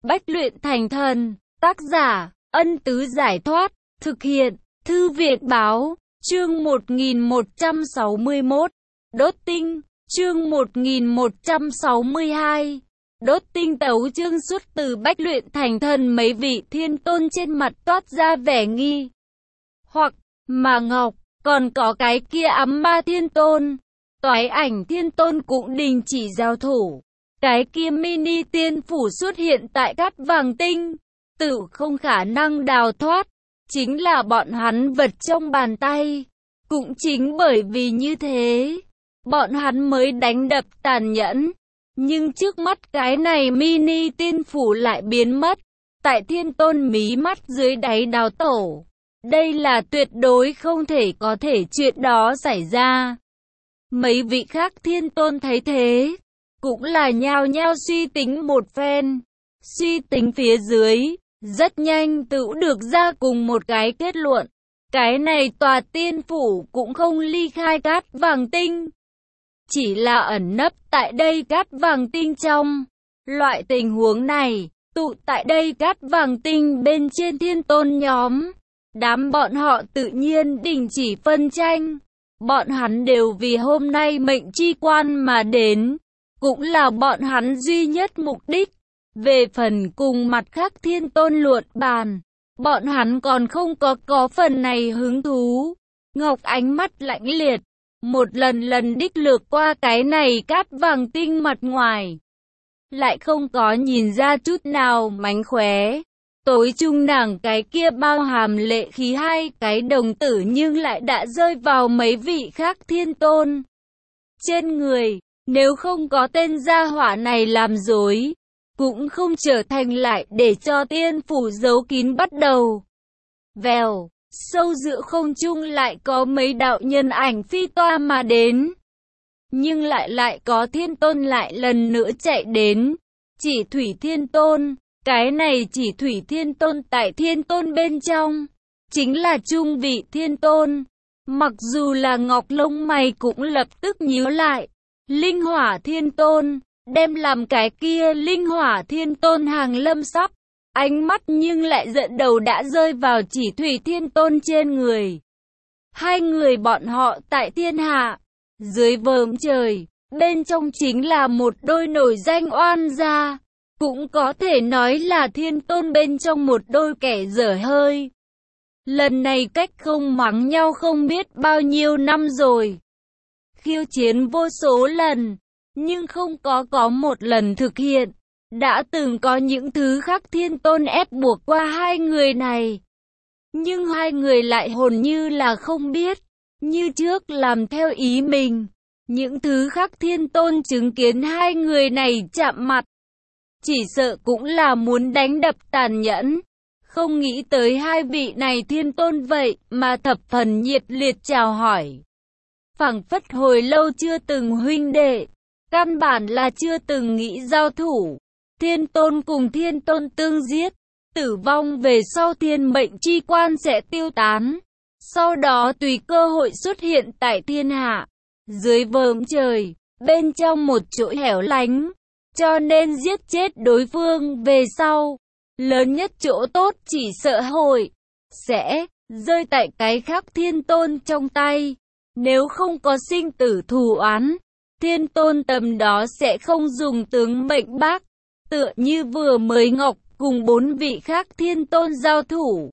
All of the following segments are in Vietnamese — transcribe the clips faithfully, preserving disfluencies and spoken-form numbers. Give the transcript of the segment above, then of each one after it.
Bách luyện thành thần, tác giả, Ân Tứ Giải Thoát, thực hiện, Thư viện Báo, chương một nghìn một trăm sáu mươi mốt, đốt tinh, chương một nghìn một trăm sáu mươi hai, đốt tinh tấu chương xuất từ Bách luyện thành thần. Mấy vị thiên tôn trên mặt toát ra vẻ nghi hoặc, mà Ngọc, còn có cái kia ám ma thiên tôn, toái ảnh thiên tôn cũng đình chỉ giao thủ. Cái kia mini tiên phủ xuất hiện tại cát vàng tinh, tự không khả năng đào thoát, chính là bọn hắn vật trong bàn tay. Cũng chính bởi vì như thế, bọn hắn mới đánh đập tàn nhẫn. Nhưng trước mắt cái này mini tiên phủ lại biến mất, tại thiên tôn mí mắt dưới đáy đào tổ. Đây là tuyệt đối không thể có thể chuyện đó xảy ra. Mấy vị khác thiên tôn thấy thế, cũng là nhao nhao suy tính một phen. Suy tính phía dưới, rất nhanh tự được ra cùng một cái kết luận. Cái này tòa tiên phủ cũng không ly khai cát vàng tinh, chỉ là ẩn nấp tại đây cát vàng tinh trong. Loại tình huống này, tụ tại đây cát vàng tinh bên trên thiên tôn nhóm, đám bọn họ tự nhiên đình chỉ phân tranh. Bọn hắn đều vì hôm nay mệnh chi quan mà đến, cũng là bọn hắn duy nhất mục đích. Về phần cùng mặt khác thiên tôn luận bàn, bọn hắn còn không có có phần này hứng thú. Ngọc ánh mắt lạnh liệt, một lần lần đích lược qua cái này cát vàng tinh mặt ngoài, lại không có nhìn ra chút nào mánh khóe. Tối trung nàng cái kia bao hàm lệ khí hai cái đồng tử nhưng lại đã rơi vào mấy vị khác thiên tôn trên người. Nếu không có tên gia hỏa này làm dối, cũng không trở thành lại để cho tiên phủ giấu kín bắt đầu. Vèo, sâu giữa không trung lại có mấy đạo nhân ảnh phi toa mà đến. Nhưng lại lại có thiên tôn lại lần nữa chạy đến. Chỉ thủy thiên tôn, cái này chỉ thủy thiên tôn tại thiên tôn bên trong, chính là trung vị thiên tôn. Mặc dù là ngọc lông mày cũng lập tức nhíu lại. Linh hỏa thiên tôn, đem làm cái kia linh hỏa thiên tôn hàng lâm sắp. Ánh mắt nhưng lại giận đầu đã rơi vào chỉ thủy thiên tôn trên người. Hai người bọn họ tại thiên hạ, dưới vòm trời, bên trong chính là một đôi nổi danh oan gia. Cũng có thể nói là thiên tôn bên trong một đôi kẻ dở hơi. Lần này cách không mắng nhau không biết bao nhiêu năm rồi. Khiêu chiến vô số lần, nhưng không có có một lần thực hiện. Đã từng có những thứ khác thiên tôn ép buộc qua hai người này, nhưng hai người lại hồn như là không biết, như trước làm theo ý mình. Những thứ khác thiên tôn chứng kiến hai người này chạm mặt, chỉ sợ cũng là muốn đánh đập tàn nhẫn. Không nghĩ tới hai vị này thiên tôn vậy mà thập phần nhiệt liệt chào hỏi. Phảng phất hồi lâu chưa từng huynh đệ, căn bản là chưa từng nghĩ giao thủ. Thiên tôn cùng thiên tôn tương giết, tử vong về sau thiên mệnh chi quan sẽ tiêu tán. Sau đó tùy cơ hội xuất hiện tại thiên hạ, dưới vòm trời, bên trong một chỗ hẻo lánh. Cho nên giết chết đối phương về sau, lớn nhất chỗ tốt chỉ sợ hội sẽ rơi tại cái khác thiên tôn trong tay. Nếu không có sinh tử thù oán, thiên tôn tầm đó sẽ không dùng tướng mệnh bác. Tựa như vừa mới Ngọc cùng bốn vị khác thiên tôn giao thủ,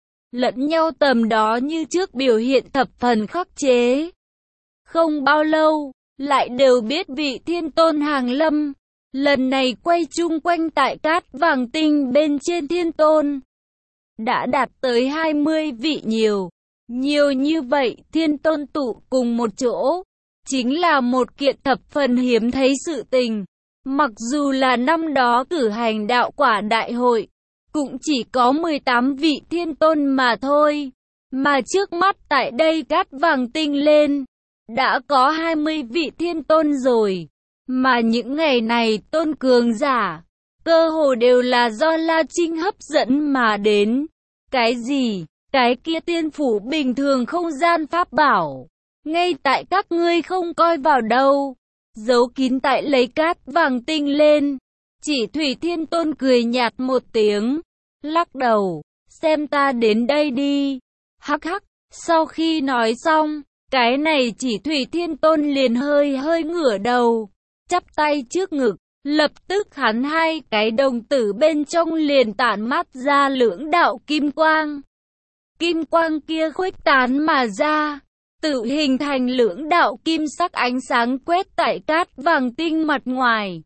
lẫn nhau tầm đó như trước biểu hiện thập phần khắc chế. Không bao lâu, lại đều biết vị thiên tôn hàng lâm. Lần này quay chung quanh tại cát vàng tinh bên trên thiên tôn, đã đạt tới hai mươi vị nhiều. Nhiều như vậy thiên tôn tụ cùng một chỗ, chính là một kiện thập phần hiếm thấy sự tình. Mặc dù là năm đó cử hành đạo quả đại hội, cũng chỉ có mười tám vị thiên tôn mà thôi. Mà trước mắt tại đây cát vàng tinh lên, đã có hai mươi vị thiên tôn rồi. Mà những ngày này tôn cường giả, cơ hồ đều là do La Trinh hấp dẫn mà đến. Cái gì? Cái kia tiên phủ bình thường không gian pháp bảo, ngay tại các ngươi không coi vào đâu, giấu kín tại lấy cát vàng tinh lên, Chỉ Thủy Thiên Tôn cười nhạt một tiếng, lắc đầu, xem ta đến đây đi. Hắc hắc, sau khi nói xong, cái này Chỉ Thủy Thiên Tôn liền hơi hơi ngửa đầu, chắp tay trước ngực, lập tức hắn hai cái đồng tử bên trong liền tản mát ra lưỡng đạo kim quang. Kim quang kia khuếch tán mà ra, tự hình thành lưỡng đạo kim sắc ánh sáng quét tại cát vàng tinh mặt ngoài.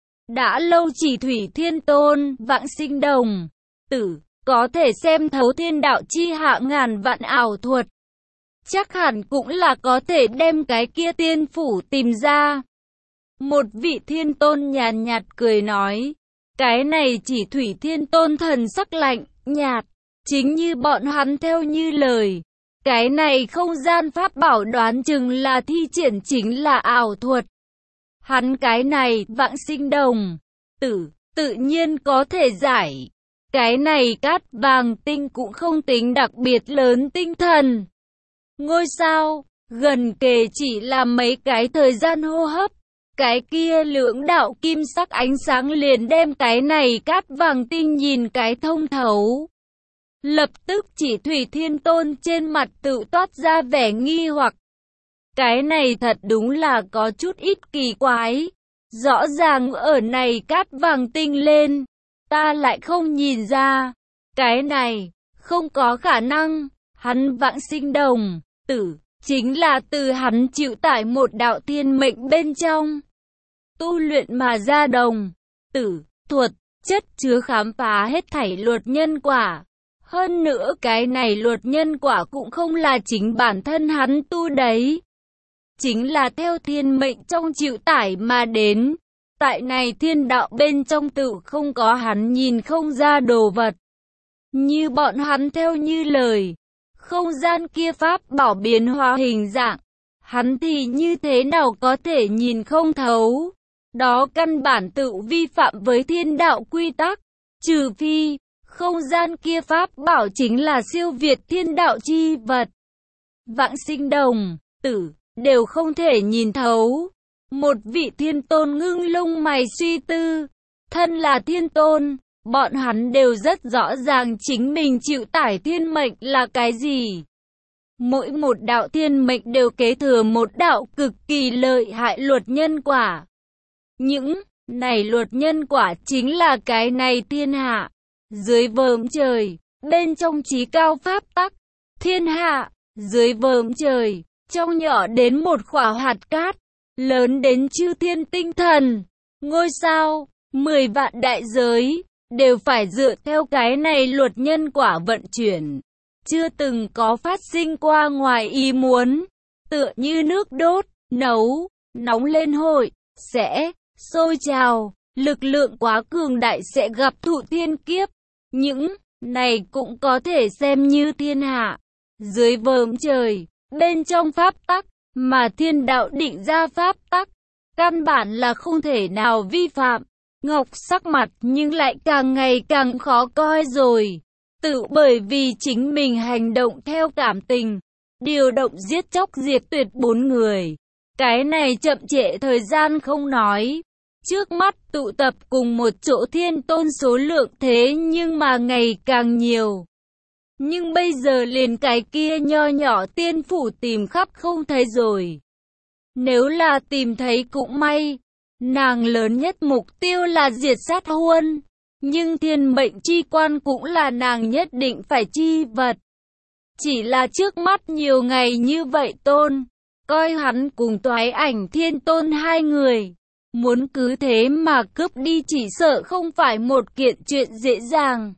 Đã lâu Chỉ Thủy Thiên Tôn, Vãng Sinh Đồng Tử, có thể xem thấu thiên đạo chi hạ ngàn vạn ảo thuật. Chắc hẳn cũng là có thể đem cái kia tiên phủ tìm ra. Một vị thiên tôn nhàn nhạt cười nói, cái này Chỉ Thủy Thiên Tôn thần sắc lạnh, nhạt, chính như bọn hắn theo như lời. Cái này không gian pháp bảo đoán chừng là thi triển chính là ảo thuật. Hắn cái này, Vãng Sinh Đồng Tử, tự nhiên có thể giải. Cái này cát vàng tinh cũng không tính đặc biệt lớn tinh thần. Ngôi sao, gần kề chỉ là mấy cái thời gian hô hấp. Cái kia lưỡng đạo kim sắc ánh sáng liền đem cái này cát vàng tinh nhìn cái thông thấu. Lập tức Chỉ Thủy Thiên Tôn trên mặt tự toát ra vẻ nghi hoặc. Cái này thật đúng là có chút ít kỳ quái. Rõ ràng ở này cát vàng tinh lên, ta lại không nhìn ra. Cái này, không có khả năng, hắn Vãng Sinh Đồng Tử, chính là từ hắn chịu tải một đạo thiên mệnh bên trong. Tu luyện mà ra đồng, tử, thuật, chất chứa khám phá hết thảy luật nhân quả. Hơn nữa cái này luật nhân quả cũng không là chính bản thân hắn tu đấy. Chính là theo thiên mệnh trong chịu tải mà đến. Tại này thiên đạo bên trong tự không có hắn nhìn không ra đồ vật. Như bọn hắn theo như lời, không gian kia pháp bảo biến hóa hình dạng, hắn thì như thế nào có thể nhìn không thấu. Đó căn bản tự vi phạm với thiên đạo quy tắc, trừ phi, không gian kia pháp bảo chính là siêu việt thiên đạo chi vật. Vãng Sinh Đồng Tử, đều không thể nhìn thấu. Một vị thiên tôn ngưng lông mày suy tư, thân là thiên tôn, bọn hắn đều rất rõ ràng chính mình chịu tải thiên mệnh là cái gì. Mỗi một đạo thiên mệnh đều kế thừa một đạo cực kỳ lợi hại luật nhân quả. Những này luật nhân quả chính là cái này thiên hạ, dưới vòm trời, bên trong chí cao pháp tắc, thiên hạ, dưới vòm trời, trong nhỏ đến một khỏa hạt cát, lớn đến chư thiên tinh thần, ngôi sao, mười vạn đại giới, đều phải dựa theo cái này luật nhân quả vận chuyển. Chưa từng có phát sinh qua ngoài ý muốn, tựa như nước đốt, nấu, nóng lên hội, sẽ sôi trào, lực lượng quá cường đại sẽ gặp thụ thiên kiếp. Những này cũng có thể xem như thiên hạ, dưới vòm trời, bên trong pháp tắc, mà thiên đạo định ra pháp tắc, căn bản là không thể nào vi phạm. Ngọc sắc mặt nhưng lại càng ngày càng khó coi rồi. Tự bởi vì chính mình hành động theo cảm tình, điều động giết chóc diệt tuyệt bốn người. Cái này chậm trễ thời gian không nói. Trước mắt tụ tập cùng một chỗ thiên tôn số lượng thế nhưng mà ngày càng nhiều. Nhưng bây giờ liền cái kia nho nhỏ tiên phủ tìm khắp không thấy rồi. Nếu là tìm thấy cũng may. Nàng lớn nhất mục tiêu là diệt sát Huân. Nhưng thiên mệnh chi quan cũng là nàng nhất định phải chi vật. Chỉ là trước mắt nhiều ngày như vậy tôn, coi hắn cùng Toái Ảnh Thiên Tôn hai người. Muốn cứ thế mà cướp đi chỉ sợ không phải một kiện chuyện dễ dàng.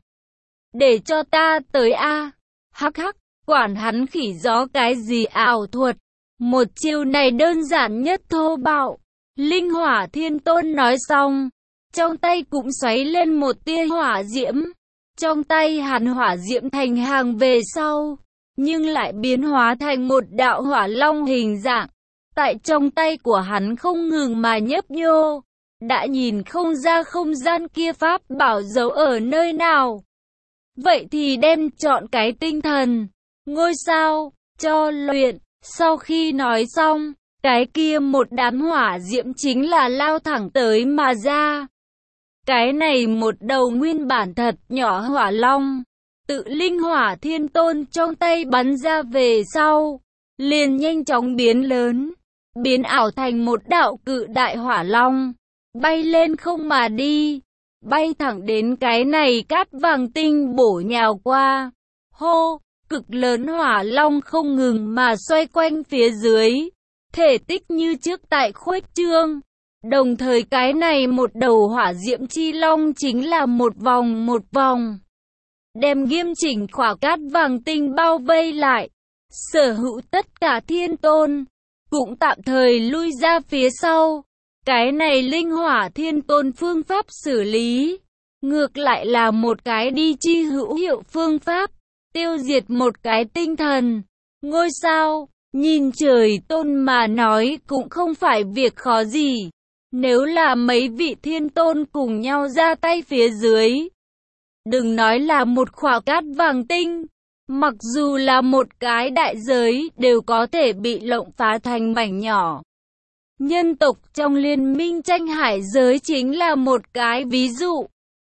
Để cho ta tới a. Hắc hắc, quản hắn khỉ gió cái gì ảo thuật. Một chiêu này đơn giản nhất thô bạo. Linh Hỏa Thiên Tôn nói xong, trong tay cũng xoáy lên một tia hỏa diễm. Trong tay hắn hỏa diễm thành hàng về sau, nhưng lại biến hóa thành một đạo hỏa long hình dạng. Tại trong tay của hắn không ngừng mà nhấp nhô, đã nhìn không ra không gian kia pháp bảo giấu ở nơi nào. Vậy thì đem chọn cái tinh thần, ngôi sao, cho luyện. Sau khi nói xong, cái kia một đám hỏa diễm chính là lao thẳng tới mà ra. Cái này một đầu nguyên bản thật nhỏ hỏa long, tự linh hỏa thiên tôn trong tay bắn ra về sau, liền nhanh chóng biến lớn, biến ảo thành một đạo cự đại hỏa long, bay lên không mà đi, bay thẳng đến cái này cát vàng tinh bổ nhào qua. Hô, cực lớn hỏa long không ngừng mà xoay quanh phía dưới, thể tích như trước tại khuếch trương. Đồng thời cái này một đầu hỏa diễm chi long chính là một vòng một vòng, đem nghiêm chỉnh khỏa cát vàng tinh bao vây lại. Sở hữu tất cả thiên tôn cũng tạm thời lui ra phía sau. Cái này linh hỏa thiên tôn phương pháp xử lý, ngược lại là một cái đi chi hữu hiệu phương pháp, tiêu diệt một cái tinh thần, ngôi sao, nhìn trời tôn mà nói cũng không phải việc khó gì. Nếu là mấy vị thiên tôn cùng nhau ra tay phía dưới, đừng nói là một khỏa cát vàng tinh, mặc dù là một cái đại giới đều có thể bị lộng phá thành mảnh nhỏ. Nhân tộc trong liên minh tranh hải giới chính là một cái ví dụ.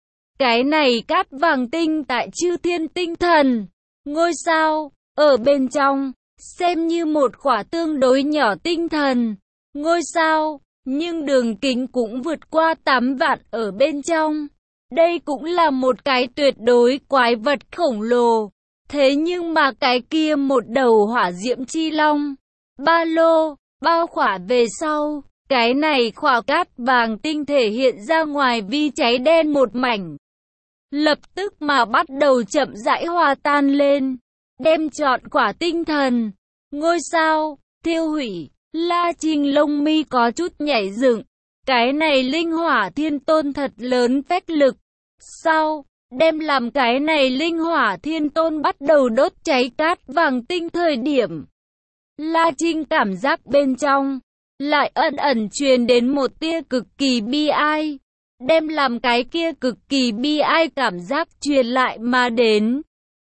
Cái này cát vàng tinh tại chư thiên tinh thần, ngôi sao, ở bên trong, xem như một khỏa tương đối nhỏ tinh thần, ngôi sao, nhưng đường kính cũng vượt qua tám vạn ở bên trong. Đây cũng là một cái tuyệt đối quái vật khổng lồ. Thế nhưng mà cái kia một đầu hỏa diễm chi long, ba lô, bao khỏa về sau, cái này khỏa cát vàng tinh thể hiện ra ngoài vi cháy đen một mảnh. Lập tức mà bắt đầu chậm rãi hòa tan lên, đem trọn quả tinh thần, ngôi sao, thiêu hủy. La Trinh lông mi có chút nhảy dựng, cái này linh hỏa thiên tôn thật lớn phách lực. Sau, đem làm cái này linh hỏa thiên tôn bắt đầu đốt cháy cát vàng tinh thời điểm, La Trinh cảm giác bên trong lại ẩn ẩn truyền đến một tia cực kỳ bi ai, đem làm cái kia cực kỳ bi ai cảm giác truyền lại mà đến.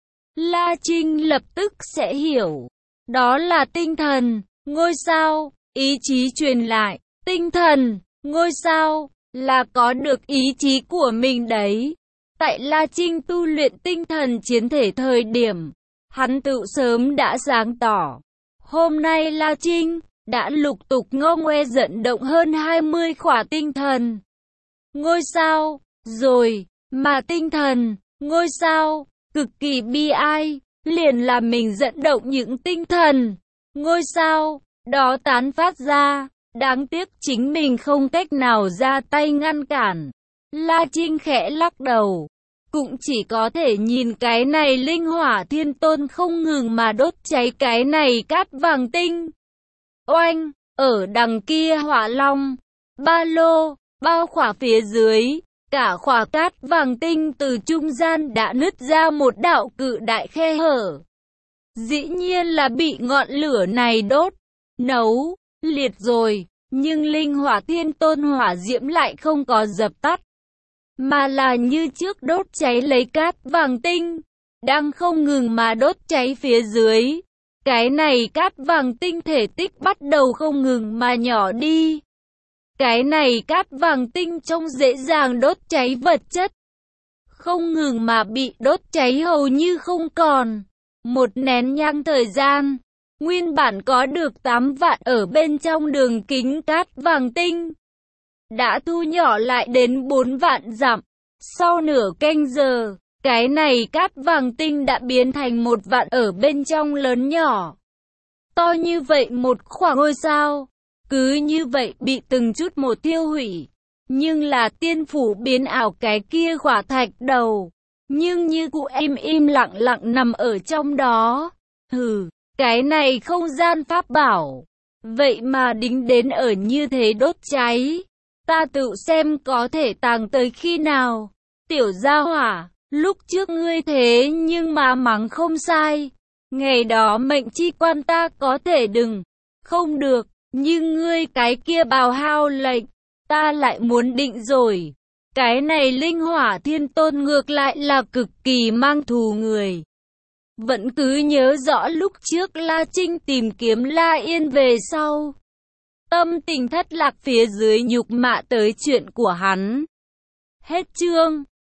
La Trinh lập tức sẽ hiểu, đó là tinh thần, ngôi sao, ý chí truyền lại, tinh thần, ngôi sao, là có được ý chí của mình đấy. Tại La Trinh tu luyện tinh thần chiến thể thời điểm, hắn tự sớm đã sáng tỏ. Hôm nay La Trinh đã lục tục ngô ngoe dẫn động hơn hai mươi khỏa tinh thần, ngôi sao, rồi, mà tinh thần, ngôi sao, cực kỳ bi ai, liền là mình dẫn động những tinh thần, ngôi sao, đó tán phát ra, đáng tiếc chính mình không cách nào ra tay ngăn cản. La Trinh khẽ lắc đầu, cũng chỉ có thể nhìn cái này linh hỏa thiên tôn không ngừng mà đốt cháy cái này cát vàng tinh. Oanh, ở đằng kia hỏa long, ba lô, bao khỏa phía dưới, cả khỏa cát vàng tinh từ trung gian đã nứt ra một đạo cự đại khe hở. Dĩ nhiên là bị ngọn lửa này đốt, nấu, liệt rồi, nhưng linh hỏa thiên tôn hỏa diễm lại không có dập tắt, mà là như trước đốt cháy lấy cát vàng tinh, đang không ngừng mà đốt cháy phía dưới. Cái này cát vàng tinh thể tích bắt đầu không ngừng mà nhỏ đi. Cái này cát vàng tinh trông dễ dàng đốt cháy vật chất, không ngừng mà bị đốt cháy hầu như không còn. Một nén nhang thời gian, nguyên bản có được tám vạn ở bên trong đường kính cát vàng tinh, đã thu nhỏ lại đến bốn vạn dặm. Sau nửa canh giờ, cái này cát vàng tinh đã biến thành một vạn ở bên trong lớn nhỏ. To như vậy một khoảng ngôi sao, cứ như vậy bị từng chút một tiêu hủy. Nhưng là tiên phủ biến ảo cái kia khỏa thạch đầu, nhưng như cụ im im lặng lặng nằm ở trong đó. Hừ, cái này không gian pháp bảo, vậy mà đính đến ở như thế đốt cháy. Ta tự xem có thể tàng tới khi nào. Tiểu gia hỏa, lúc trước ngươi thế nhưng mà mắng không sai. Ngày đó mệnh chi quan ta có thể đừng, không được, nhưng ngươi cái kia bào hao lệnh, ta lại muốn định rồi. Cái này linh hỏa thiên tôn ngược lại là cực kỳ mang thù người. Vẫn cứ nhớ rõ lúc trước La Trinh tìm kiếm La Yên về sau, tâm tình thất lạc phía dưới nhục mạ tới chuyện của hắn. Hết chương.